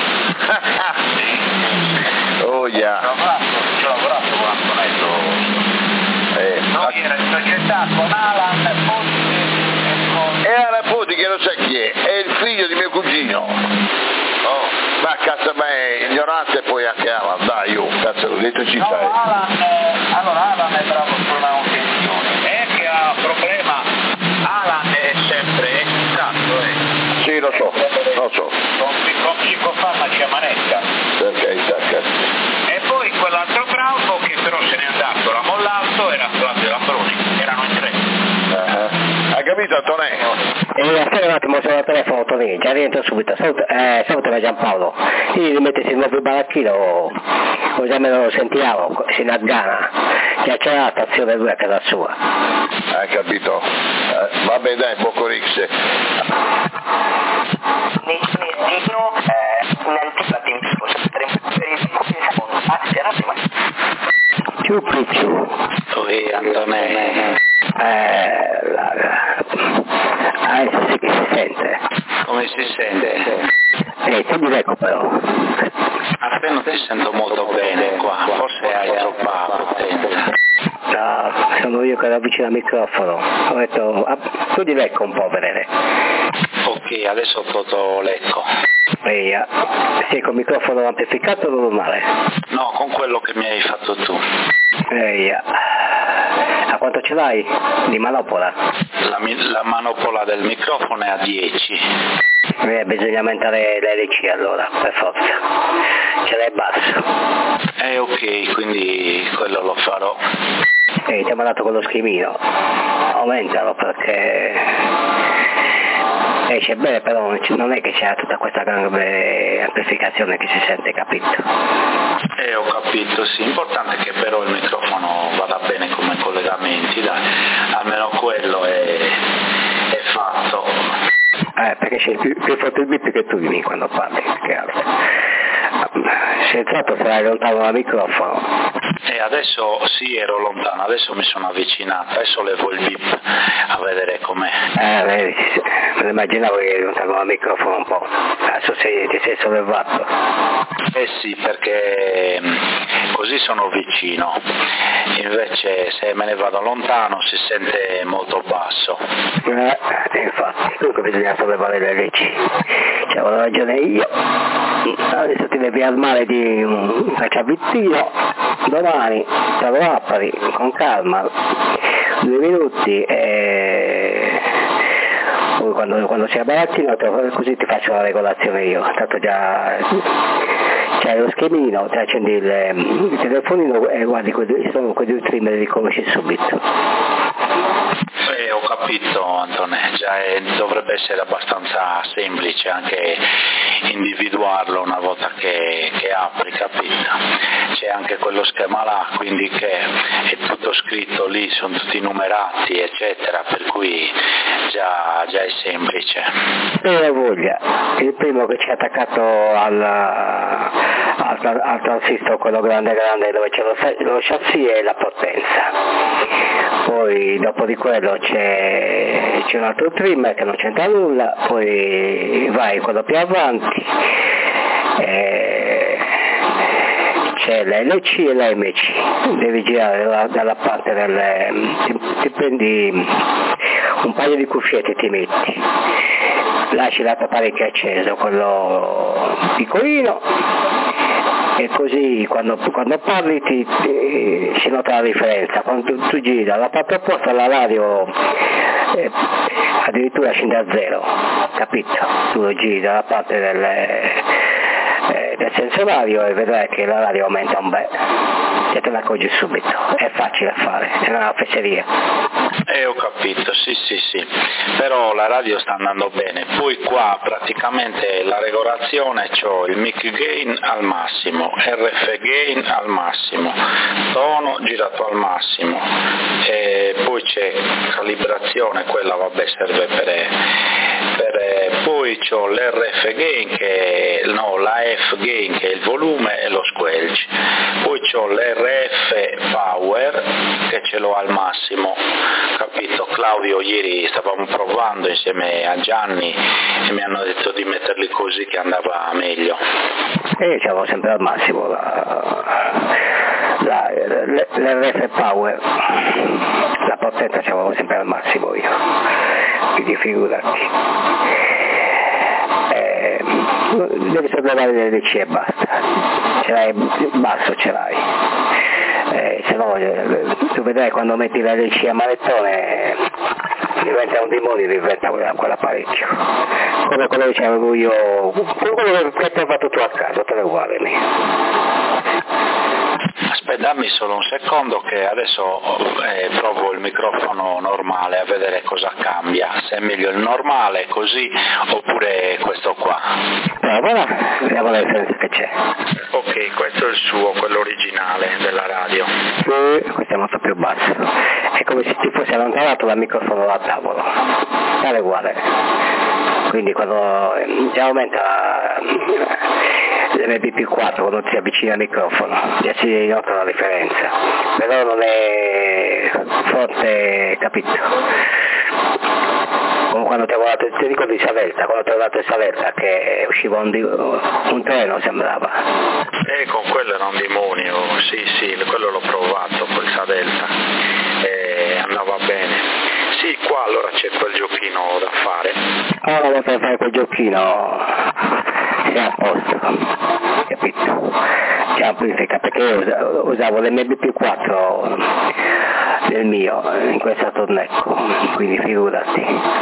Oh yeah. Ho lavorato, ci ho lavorato con Antonello. Eh, Noi era in società con Alan, Ponti e con... E Alan Ponti che non sai chi è, è il figlio di mio cugino. Oh. Ma cazzo, ma è ignorante e poi anche Alan, dai, io, cazzo, l'ho detto ci No, stai. Alan, eh, allora Alan è bravo sulla manutenzione, è che ha problema, Alan è sempre esatto, eh. Sì, lo so, lo so. Con, con psicofarmaci a manetta. Perché, cazzo. E poi quell'altro bravo che però se n'è andato, l'ha mollato, era Flavio Lambroni, erano in tre. Uh-huh. Hai capito? capito Antonello? E aspetta un attimo, sono al telefono Tonino, già rientro subito, saluta, eh, salutami Giampaolo, io rimettesi il nuovo baracchino, così me lo sentiamo, si naggana, che c'è la stazione lui a casa sua. Hai capito? Eh, vabbè dai, Bocorix. Destino un'antipatia Ciù picciù. Sì, Antonello. Eh, adesso sì che si sente. Come si sente? Eh, ti dico però. Appena ti sento molto bene qua, forse hai troppa potenza. No, sono io che ero vicino al microfono. Ho detto, ah, tu di lecco un po' vedere. Ok, adesso ho tolto l'eco. Eia, sei con il microfono amplificato o normale? No, con quello che mi hai fatto tu. Eia. A quanto ce l'hai? Di manopola? La, la manopola del microfono è a dieci. Eh, bisogna aumentare l'L C allora, per forza. Ce l'hai basso. Eh ok, quindi quello lo farò. Ehi, ti ho mandato quello scrivino. Aumentalo perché esce bene, però non è che c'è tutta questa grande amplificazione che si sente, capito? Eh, ho capito, sì, l'importante è che però il microfono vada bene come collegamenti, dai, almeno quello è, è fatto. Eh, perché c'è più, più forte il bip che tu di me quando parli, che altro. Senz'altro sarai lontano dal microfono. E adesso sì, ero lontano, adesso mi sono avvicinato, adesso levo il bip a vedere com'è. Eh, vedi, me lo immaginavo che eri lontano dal microfono un po', adesso sei, ti sei sollevato. Eh sì, perché così sono vicino, invece se me ne vado lontano si sente molto basso. Eh, infatti, comunque bisogna sollevare le leggi, c'avevo ragione io, adesso ti devi armare di un cacciavittino, domani te lo appari con calma, due minuti e poi quando, quando sei a barattino così ti faccio la regolazione io, tanto già c'è lo schemino, ti accendi il, il telefonino e guardi quelli, sono quei due trimmer, li riconosci subito. Eh, ho capito Antonello, già è, dovrebbe essere abbastanza semplice anche individuarlo una volta che, che apri, capito? C'è anche quello schema là, quindi che è tutto scritto lì, sono tutti numerati eccetera, per cui già, già è semplice. E voglia, il primo che ci ha attaccato al, al, al transistor, quello grande grande dove c'è lo, lo chassis e la potenza. Poi dopo di quello c'è, c'è un altro trimmer che non c'entra nulla, poi vai quello più avanti, eh, c'è l'L C e l'A M C, devi girare dalla, dalla parte del, ti, ti prendi un paio di cuffiette e ti metti, lasci l'apparecchio acceso, quello piccolino, e così quando, quando parli ti, ti, si nota la differenza. Quando tu, tu giri dalla parte opposta la radio eh, addirittura scende a zero, capito? Tu lo giri dalla parte del, eh, del sensorario e vedrai che la radio aumenta un bel e te ne accorgi subito, è facile a fare, è una fesseria. Eh, ho capito, sì sì sì, però la radio sta andando bene, poi qua praticamente la regolazione c'ho il mic gain al massimo, R F gain al massimo, tono girato al massimo, e poi c'è calibrazione, quella vabbè serve per, per poi c'ho l'R F gain che no, la F gain che è il volume e lo squelch, poi c'ho l'R F power che ce l'ho al massimo, capito? Claudio ieri stavamo provando insieme a Gianni e mi hanno detto di metterli così che andava meglio. E io c'avevo sempre al massimo la, la, l'R F power, la potenza c'avevo sempre al massimo io, quindi figurati. Eh, devi sollevare le L C e basta, ce l'hai basso, ce l'hai. Eh, se no tu vedrai quando metti la L C a manettone diventa un demonio, diventa quell'apparecchio come quello che c'avevo io, quello che ti ho fatto tu a casa, te lo uguale lì. Aspetta, dammi solo un secondo che adesso eh, provo il microfono normale a vedere cosa cambia, se è meglio il normale così oppure questo qua. No, voilà, vediamo la differenza che c'è. Ok, questo è il suo, quello originale della radio. Sì, questo è molto più basso. È come se ti fossi allontanato dal microfono da tavolo. È uguale. Quindi quando già aumenta l'M P più quattro quando ti avvicini al microfono, già si nota la differenza. Però non è forte, capito? Come quando ti avevo dato, ti ricordi Savelta, quando ti avevo dato Savelta che usciva un, un treno sembrava. Eh, con quello era un demonio, sì sì, quello l'ho provato, quel Savelta, e andava bene. Sì, qua allora c'è quel giochino da fare. Allora volta a fare quel giochino è a posto, capito? C'è amplifica, perché io usavo l'M B più quattro del mio in questa tornecco, quindi figurati.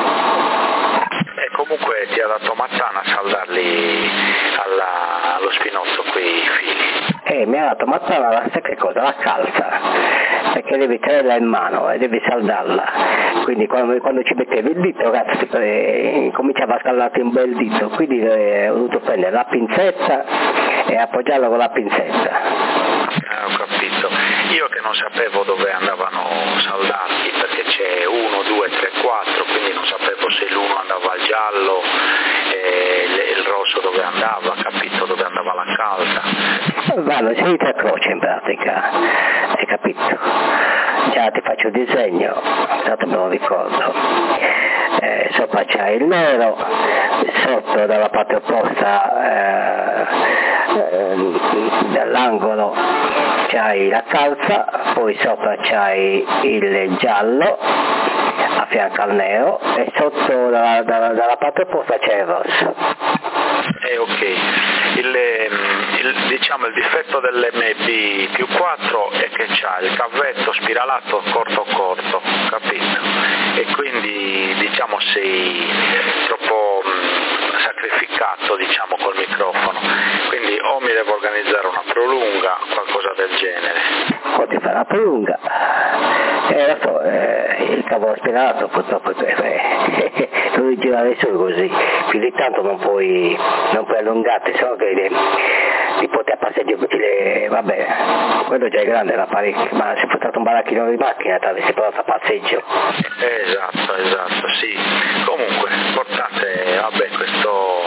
E comunque ti ha dato Mattana a saldarli alla, allo spinotto quei fili. Eh, mi ha dato Mattana la stessa cosa, la calza, perché devi tenerla in mano e devi saldarla, quindi quando, quando ci mettevi il dito, cazzo, eh, cominciava a scaldarti un bel dito, quindi eh, ho dovuto prendere la pinzetta e appoggiarla con la pinzetta. Ah, ho capito. Io che non sapevo dove andavano saldati, perché c'è uno, due, tre, quattro, quindi non sapevo se l'uno andava al giallo e il rosso dove andava, capito, dove andava la calza. Vanno seguite a croce in pratica, hai capito? Già ti faccio il disegno, tanto me lo ricordo. Eh, sopra c'è il nero, sotto dalla parte opposta eh, eh, dall'angolo c'hai la calza, poi sopra c'hai il giallo a fianco al nero e sotto dalla, dalla, dalla parte opposta c'è il rosso. Eh, ok, il, il, diciamo il difetto dell'M B più quattro è che c'ha il cavetto spiralato corto corto, capito? E quindi diciamo sei troppo mh, sacrificato diciamo col microfono, quindi o mi devo organizzare una prolunga, qualcosa del genere. O ti fa una prolunga, eh, lo so, eh, il cavo spiralato purtroppo eh, lo devi girare su così, più di tanto non puoi, non puoi allungarti, sennò che le, li porti a passeggio, le, vabbè, quello già è grande la parecchio, ma se fosse stato un baracchino di macchina ti avresti portato a passeggio. Esatto, esatto, sì. Comunque, portate, vabbè, questo,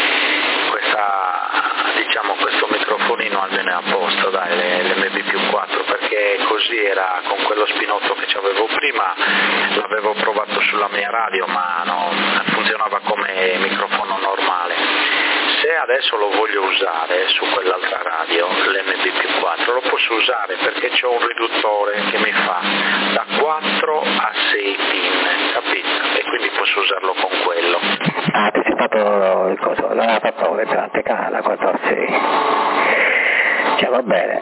questa, diciamo, questo microfonino almeno è a posto, dai, l'M B più quattro, perché così era con quello spinotto che avevo prima, l'avevo provato sulla mia radio, ma no, funzionava come microfono normale. Se adesso lo voglio usare su quell'altra radio, l'M B più quattro, lo posso usare perché c'ho un riduttore che mi fa da quattro a sei pin, capito? E quindi posso usarlo con quello. Ah, ti sei fatto il coso, la fatto la teca, la quattro a sei. Cioè va bene.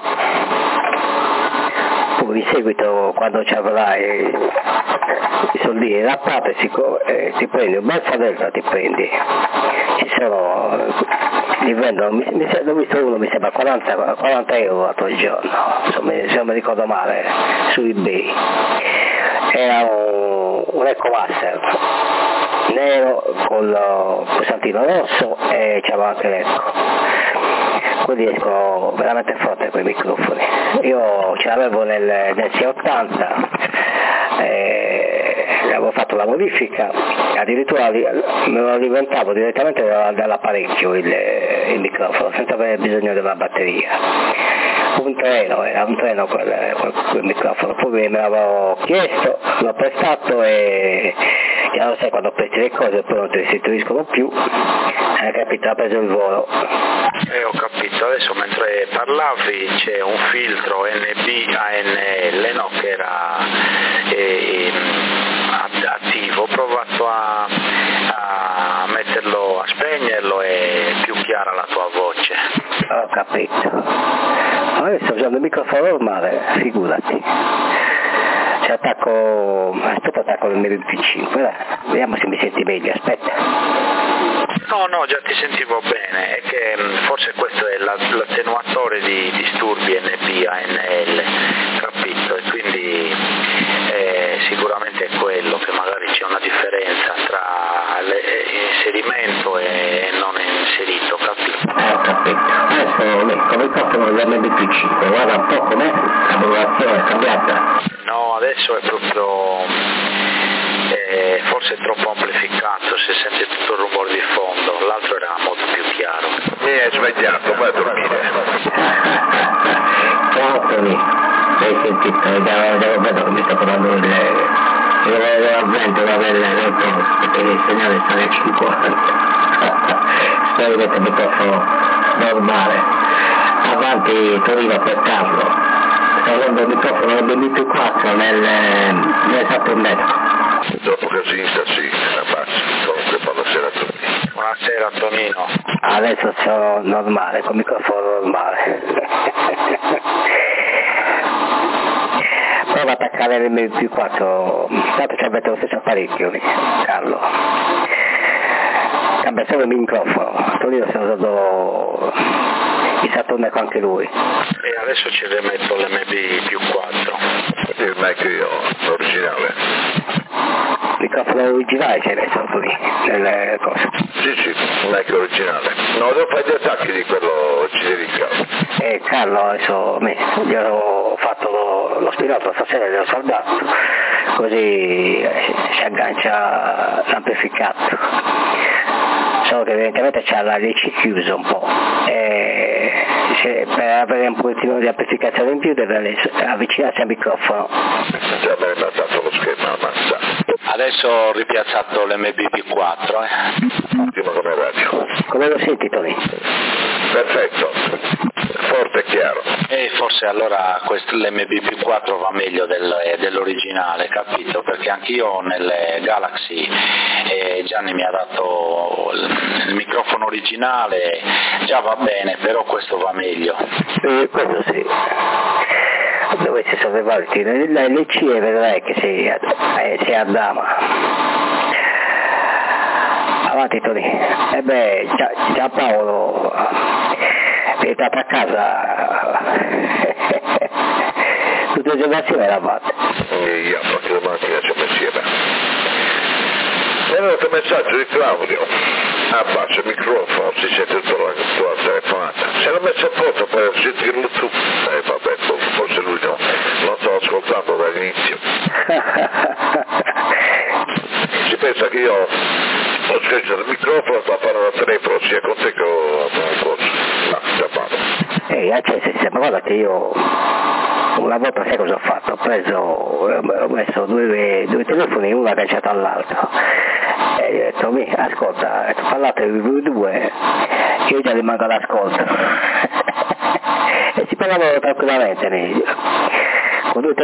Poi in seguito quando ci avrai i soldini rappati eh, ti prendi un bel fadello, ti prendi. Ci sono, li vendono, mi, mi, ho visto uno mi sembra quaranta, quaranta euro l'altro giorno, insomma, se non mi ricordo male, su eBay. Era un, un EcoMaster nero con il pulsantino rosso e c'aveva anche l'Eco. Quindi escono veramente forte quei microfoni. Io ce l'avevo nel, nel sei ottanta, eh, avevo fatto la modifica, addirittura me lo alimentavo direttamente dall'apparecchio il, il microfono, senza avere bisogno della batteria. Un treno, era un treno quel, quel, quel microfono, poi me l'avevo chiesto, l'ho prestato e ya lo sai quando presti le cose poi non ti restituiscono più, hai capito, ha preso il volo. Eh, ho capito, adesso mentre parlavi c'è un filtro N B A N L, no, che era eh, attivo, ho provato a, a metterlo, a spegnerlo e è più chiara la tua voce. Ho capito, ma io sto usando il microfono normale, figurati. Ci attacco, aspetta attacco il M V P cinque, dai. Vediamo se mi senti meglio, aspetta. No, no, già ti sentivo bene, è che forse questo è la, l'attenuatore di disturbi N B A N L, capito? E quindi eh, sicuramente è quello, che magari c'è una differenza tra l'inserimento e non inserito, capito? Eh, capito. Adesso come costano gli M B P cinque, guarda un po' com'è, la popolazione è cambiata. No, adesso è proprio, eh, forse è troppo amplificato, si sente tutto il rumore di fondo, l'altro era molto più chiaro. Mi hai svegliato, vai a dormire. Ciao Tony, hai sentito, devo, devo vedere, mi sta parlando delle... Devo vedere al vento, va bene, nel posto, perché il segnale sta nel cinquanta. Spero che il microfono normale. Avanti Torino per Carlo. Sto avendo il microfono del B più quattro nel, nel Saturnetto. Dopo che si insta sì, la pace. Comunque buonasera a tutti. Buonasera Tonino. Adesso sono normale, con microfono normale. Prova a attaccare l'M più quattro, tanto ci avete lo stesso apparecchio lì, Carlo. Cambia solo il microfono, Torino sta usando il Saturnetto anche lui. E adesso ci rimetto l'M B più quattro. Il mic io, l'originale. Il microfono originale c'è messo lì, nelle cose. Sì, sì, un mic originale. No, devo fare gli attacchi di quello Ciderica. E Carlo adesso me, gli ho fatto lo, lo spinotto stasera, glielo saldato, così eh, si aggancia l'amplificato. Solo che evidentemente c'ha la l'E C chiusa un po', e se, per avere un pochettino di amplificazione in più deve avvicinarsi al microfono. Già mi hai mandato lo schema, ammazza. Adesso ho ripiazzato l'M B più quattro, eh. Ottimo come radio. Come lo senti Tony? Perfetto, forte e chiaro. E forse allora questo, l'M B più quattro va meglio del, dell'originale, capito? Perché anch'io nelle Galaxy eh, Gianni mi ha dato il, il microfono originale, già va bene, però questo va meglio. Eh, quello sì. Dovete sollevare le C E vedrai che si, eh, si addama. Avanti Tony. E eh beh, Giampaolo è stato a casa tutte le giocazioni la fatte. E io anche la mattina ci ho messo insieme. È venuto un messaggio di Claudio. Abbassa il microfono, si sente tutta la tua telefonata. Se l'ho messo a posto per sentirlo tu. Eh vabbè, forse lui no, lo sto ascoltando dall'inizio. Si pensa che io ho scritto il microfono da fare da telefono sia con te che con corso. No, già vado. Ehi, cioè, sistema, guarda che io una volta sai cosa ho fatto? Ho preso, ho messo due, due telefoni, uno agganciato all'altro. E gli ho detto, mi, ascolta, parlate di due, io già rimango all'ascolto. E si parlavano tranquillamente, con due